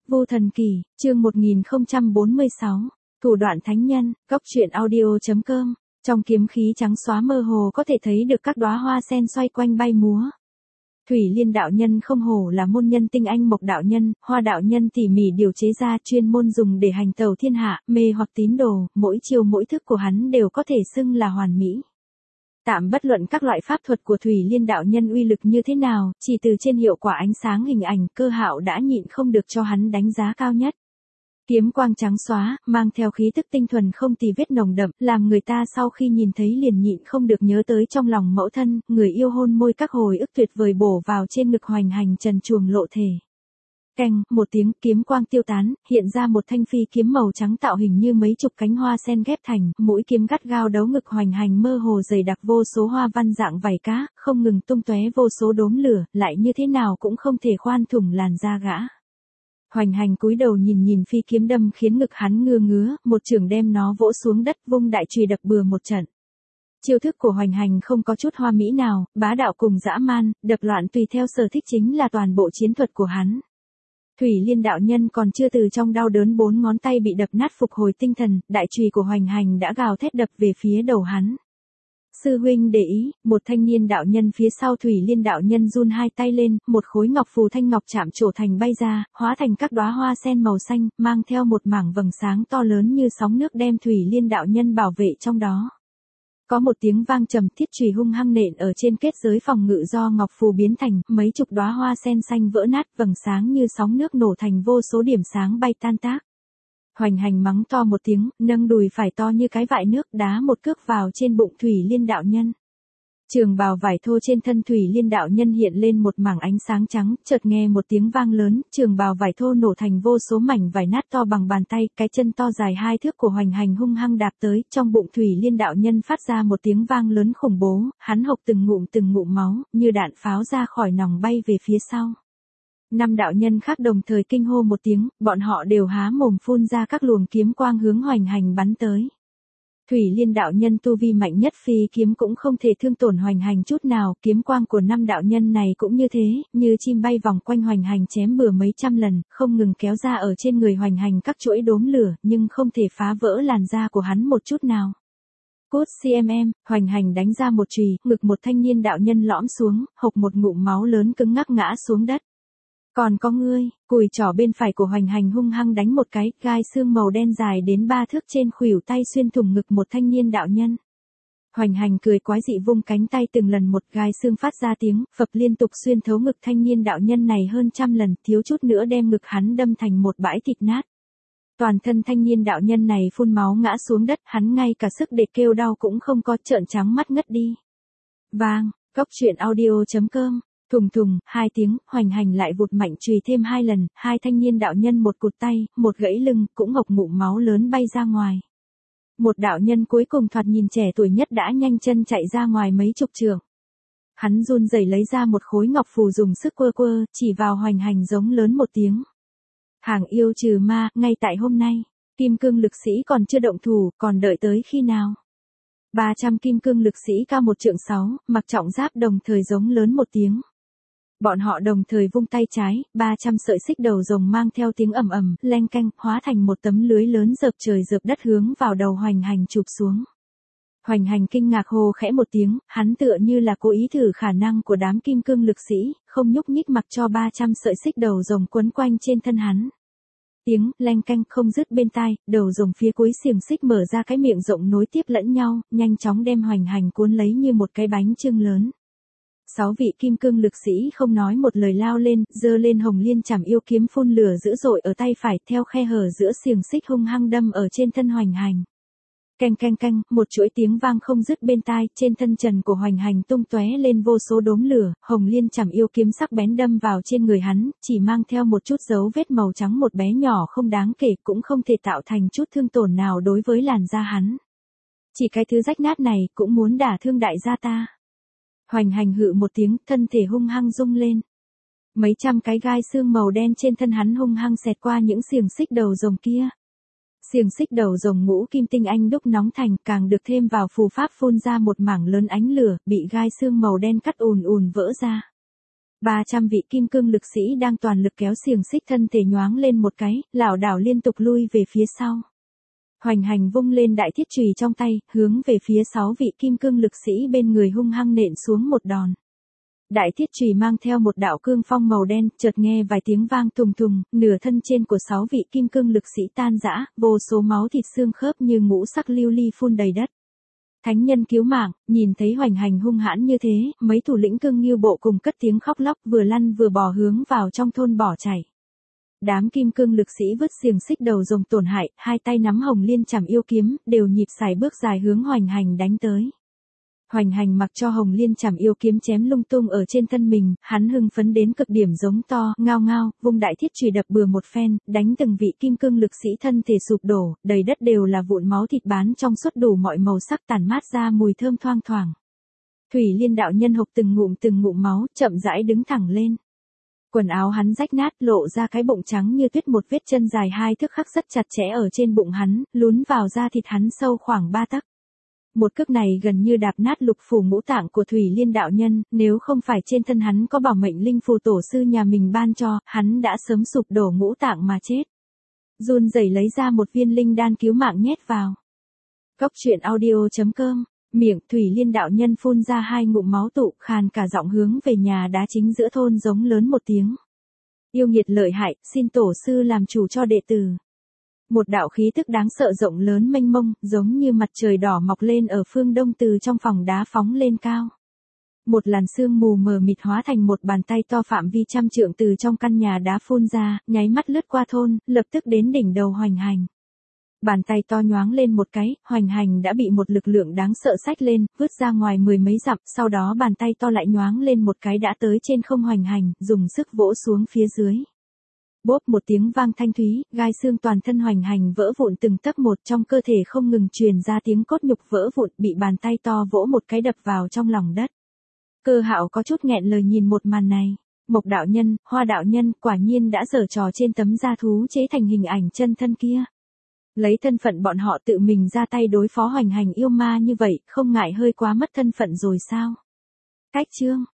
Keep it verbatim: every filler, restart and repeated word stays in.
Vô Thần Kỳ, chương một nghìn không trăm bốn mươi sáu, thủ đoạn thánh nhân, góc truyện audio.com, trong kiếm khí trắng xóa mơ hồ có thể thấy được các đóa hoa sen xoay quanh bay múa. Thủy Liên đạo nhân không hổ là môn nhân tinh anh Mộc đạo nhân, Hoa đạo nhân tỉ mỉ điều chế ra chuyên môn dùng để hành tẩu thiên hạ, mê hoặc tín đồ, mỗi chiêu mỗi thức của hắn đều có thể xưng là hoàn mỹ. Tạm bất luận các loại pháp thuật của Thủy Liên đạo nhân uy lực như thế nào, chỉ từ trên hiệu quả ánh sáng hình ảnh Cơ Hạo đã nhịn không được cho hắn đánh giá cao nhất. Kiếm quang trắng xóa, mang theo khí tức tinh thuần không tì vết nồng đậm, làm người ta sau khi nhìn thấy liền nhịn không được nhớ tới trong lòng mẫu thân, người yêu hôn môi các hồi ức tuyệt vời bổ vào trên ngực hoành hành trần truồng lộ thể. Canh, một tiếng kiếm quang tiêu tán, hiện ra một thanh phi kiếm màu trắng tạo hình như mấy chục cánh hoa sen ghép thành, mũi kiếm gắt gao đấu ngực hoành hành mơ hồ dày đặc vô số hoa văn dạng vảy cá, không ngừng tung tóe vô số đốm lửa, lại như thế nào cũng không thể khoan thủng làn da gã. Hoành hành cúi đầu nhìn nhìn phi kiếm đâm khiến ngực hắn ngưa ngứa, một chưởng đem nó vỗ xuống đất vung đại chùy đập bừa một trận. Chiêu thức của hoành hành không có chút hoa mỹ nào, bá đạo cùng dã man, đập loạn tùy theo sở thích chính là toàn bộ chiến thuật của hắn. Thủy Liên đạo nhân còn chưa từ trong đau đớn bốn ngón tay bị đập nát phục hồi tinh thần, đại chùy của hoành hành đã gào thét đập về phía đầu hắn. Sư huynh để ý, một thanh niên đạo nhân phía sau Thủy Liên đạo nhân run hai tay lên, một khối ngọc phù thanh ngọc chạm trổ thành bay ra, hóa thành các đóa hoa sen màu xanh, mang theo một mảng vầng sáng to lớn như sóng nước đem Thủy Liên đạo nhân bảo vệ trong đó. Có một tiếng vang trầm, thiết chùy hung hăng nện ở trên kết giới phòng ngự do ngọc phù biến thành, mấy chục đóa hoa sen xanh vỡ nát, vầng sáng như sóng nước nổ thành vô số điểm sáng bay tan tác. Hoành hành mắng to một tiếng, nâng đùi phải to như cái vại nước đá một cước vào trên bụng Thủy Liên đạo nhân. Trường bào vải thô trên thân Thủy Liên đạo nhân hiện lên một mảng ánh sáng trắng, chợt nghe một tiếng vang lớn, trường bào vải thô nổ thành vô số mảnh vải nát to bằng bàn tay, cái chân to dài hai thước của hoành hành hung hăng đạp tới, trong bụng Thủy Liên đạo nhân phát ra một tiếng vang lớn khủng bố, hắn hộc từng ngụm từng ngụm máu, như đạn pháo ra khỏi nòng bay về phía sau. Năm đạo nhân khác đồng thời kinh hô một tiếng, bọn họ đều há mồm phun ra các luồng kiếm quang hướng hoành hành bắn tới. Thủy Liên đạo nhân tu vi mạnh nhất phi kiếm cũng không thể thương tổn hoành hành chút nào, kiếm quang của năm đạo nhân này cũng như thế, như chim bay vòng quanh hoành hành chém bừa mấy trăm lần, không ngừng kéo ra ở trên người hoành hành các chuỗi đốm lửa, nhưng không thể phá vỡ làn da của hắn một chút nào. Cốt cmm, hoành hành đánh ra một chùy, ngực một thanh niên đạo nhân lõm xuống, hộc một ngụm máu lớn cứng ngắc ngã xuống đất. Còn có ngươi, cùi trỏ bên phải của hoành hành hung hăng đánh một cái, gai xương màu đen dài đến ba thước trên khuỷu tay xuyên thủng ngực một thanh niên đạo nhân. Hoành hành cười quái dị vung cánh tay từng lần một gai xương phát ra tiếng, phập liên tục xuyên thấu ngực thanh niên đạo nhân này hơn trăm lần, thiếu chút nữa đem ngực hắn đâm thành một bãi thịt nát. Toàn thân thanh niên đạo nhân này phun máu ngã xuống đất, hắn ngay cả sức để kêu đau cũng không có, trợn trắng mắt ngất đi. Vang, góc truyện audio.com. Thùng thùng, hai tiếng, hoành hành lại vụt mạnh chùy thêm hai lần, hai thanh niên đạo nhân một cụt tay, một gãy lưng, cũng ngộc ngụm máu lớn bay ra ngoài. Một đạo nhân cuối cùng thoạt nhìn trẻ tuổi nhất đã nhanh chân chạy ra ngoài mấy chục trượng. Hắn run rẩy lấy ra một khối ngọc phù dùng sức quơ quơ, chỉ vào hoành hành giống lớn một tiếng. Hàng yêu trừ ma, ngay tại hôm nay, kim cương lực sĩ còn chưa động thủ, còn đợi tới khi nào? ba trăm kim cương lực sĩ cao một trượng sáu, mặc trọng giáp đồng thời giống lớn một tiếng. Bọn họ đồng thời vung tay trái, ba trăm sợi xích đầu rồng mang theo tiếng ầm ầm, leng keng, hóa thành một tấm lưới lớn dợp trời dợp đất hướng vào đầu hoành hành chụp xuống. Hoành hành kinh ngạc hô khẽ một tiếng, hắn tựa như là cố ý thử khả năng của đám kim cương lực sĩ, không nhúc nhích mặc cho ba trăm sợi xích đầu rồng quấn quanh trên thân hắn. Tiếng leng keng không dứt bên tai, đầu rồng phía cuối xiềng xích mở ra cái miệng rộng nối tiếp lẫn nhau, nhanh chóng đem hoành hành cuốn lấy như một cái bánh chưng lớn. Sáu vị kim cương lực sĩ không nói một lời lao lên, giơ lên hồng liên chảm yêu kiếm phun lửa dữ dội ở tay phải, theo khe hở giữa xiềng xích hung hăng đâm ở trên thân hoành hành. Canh canh canh, một chuỗi tiếng vang không dứt bên tai, trên thân trần của hoành hành tung tóe lên vô số đốm lửa, hồng liên chảm yêu kiếm sắc bén đâm vào trên người hắn, chỉ mang theo một chút dấu vết màu trắng một bé nhỏ không đáng kể, cũng không thể tạo thành chút thương tổn nào đối với làn da hắn. Chỉ cái thứ rách nát này cũng muốn đả thương đại gia ta. Hoành hành hự một tiếng, thân thể hung hăng rung lên. Mấy trăm cái gai xương màu đen trên thân hắn hung hăng xẹt qua những xiềng xích đầu rồng kia. Xiềng xích đầu rồng ngũ kim tinh anh đúc nóng thành, càng được thêm vào phù pháp phun ra một mảng lớn ánh lửa, bị gai xương màu đen cắt ùn ùn vỡ ra. ba trăm vị kim cương lực sĩ đang toàn lực kéo xiềng xích thân thể nhoáng lên một cái, lảo đảo liên tục lui về phía sau. Hoành hành vung lên đại thiết chùy trong tay, hướng về phía sáu vị kim cương lực sĩ bên người hung hăng nện xuống một đòn. Đại thiết chùy mang theo một đạo cương phong màu đen, chợt nghe vài tiếng vang tùng tùng, nửa thân trên của sáu vị kim cương lực sĩ tan rã, vô số máu thịt xương khớp như ngũ sắc lưu ly phun đầy đất. Thánh nhân cứu mạng, nhìn thấy hoành hành hung hãn như thế, mấy thủ lĩnh cương như bộ cùng cất tiếng khóc lóc, vừa lăn vừa bò hướng vào trong thôn bỏ chạy. Đám kim cương lực sĩ vứt xiềng xích đầu rồng tổn hại, hai tay nắm hồng liên chảm yêu kiếm, đều nhịp sải bước dài hướng hoành hành đánh tới. Hoành hành mặc cho hồng liên chảm yêu kiếm chém lung tung ở trên thân mình, hắn hưng phấn đến cực điểm giống to, ngao ngao, vung đại thiết chùy đập bừa một phen, đánh từng vị kim cương lực sĩ thân thể sụp đổ, đầy đất đều là vụn máu thịt bán trong suốt đủ mọi màu sắc tản mát ra mùi thơm thoang thoảng. Thủy Liên đạo nhân hộc từng ngụm từng ngụm máu, chậm rãi đứng thẳng lên. Quần áo hắn rách nát, lộ ra cái bụng trắng như tuyết, một vết chân dài hai thước khắc rất chặt chẽ ở trên bụng hắn, lún vào da thịt hắn sâu khoảng ba tấc. Một cước này gần như đạp nát lục phủ ngũ tạng của Thủy Liên đạo nhân, nếu không phải trên thân hắn có bảo mệnh linh phù tổ sư nhà mình ban cho, hắn đã sớm sụp đổ ngũ tạng mà chết. Run rẩy lấy ra một viên linh đan cứu mạng nhét vào. Cốc truyện audio chấm com, miệng Thủy Liên đạo nhân phun ra hai ngụm máu tụ, khàn cả giọng hướng về nhà đá chính giữa thôn giống lớn một tiếng. Yêu nghiệt lợi hại, xin tổ sư làm chủ cho đệ tử. Một đạo khí tức đáng sợ rộng lớn mênh mông, giống như mặt trời đỏ mọc lên ở phương đông từ trong phòng đá phóng lên cao. Một làn sương mù mờ mịt hóa thành một bàn tay to phạm vi trăm trượng từ trong căn nhà đá phun ra, nháy mắt lướt qua thôn, lập tức đến đỉnh đầu hoành hành. Bàn tay to nhoáng lên một cái, hoành hành đã bị một lực lượng đáng sợ xách lên, vứt ra ngoài mười mấy dặm, sau đó bàn tay to lại nhoáng lên một cái đã tới trên không hoành hành, dùng sức vỗ xuống phía dưới. Bốp một tiếng vang thanh thúy, gai xương toàn thân hoành hành vỡ vụn từng tấc một, trong cơ thể không ngừng truyền ra tiếng cốt nhục vỡ vụn, bị bàn tay to vỗ một cái đập vào trong lòng đất. Cơ Hạo có chút nghẹn lời nhìn một màn này. Mộc đạo nhân, Hoa đạo nhân, quả nhiên đã giở trò trên tấm da thú chế thành hình ảnh chân thân kia. Lấy thân phận bọn họ tự mình ra tay đối phó hoành hành yêu ma như vậy, không ngại hơi quá mất thân phận rồi sao? Cách chương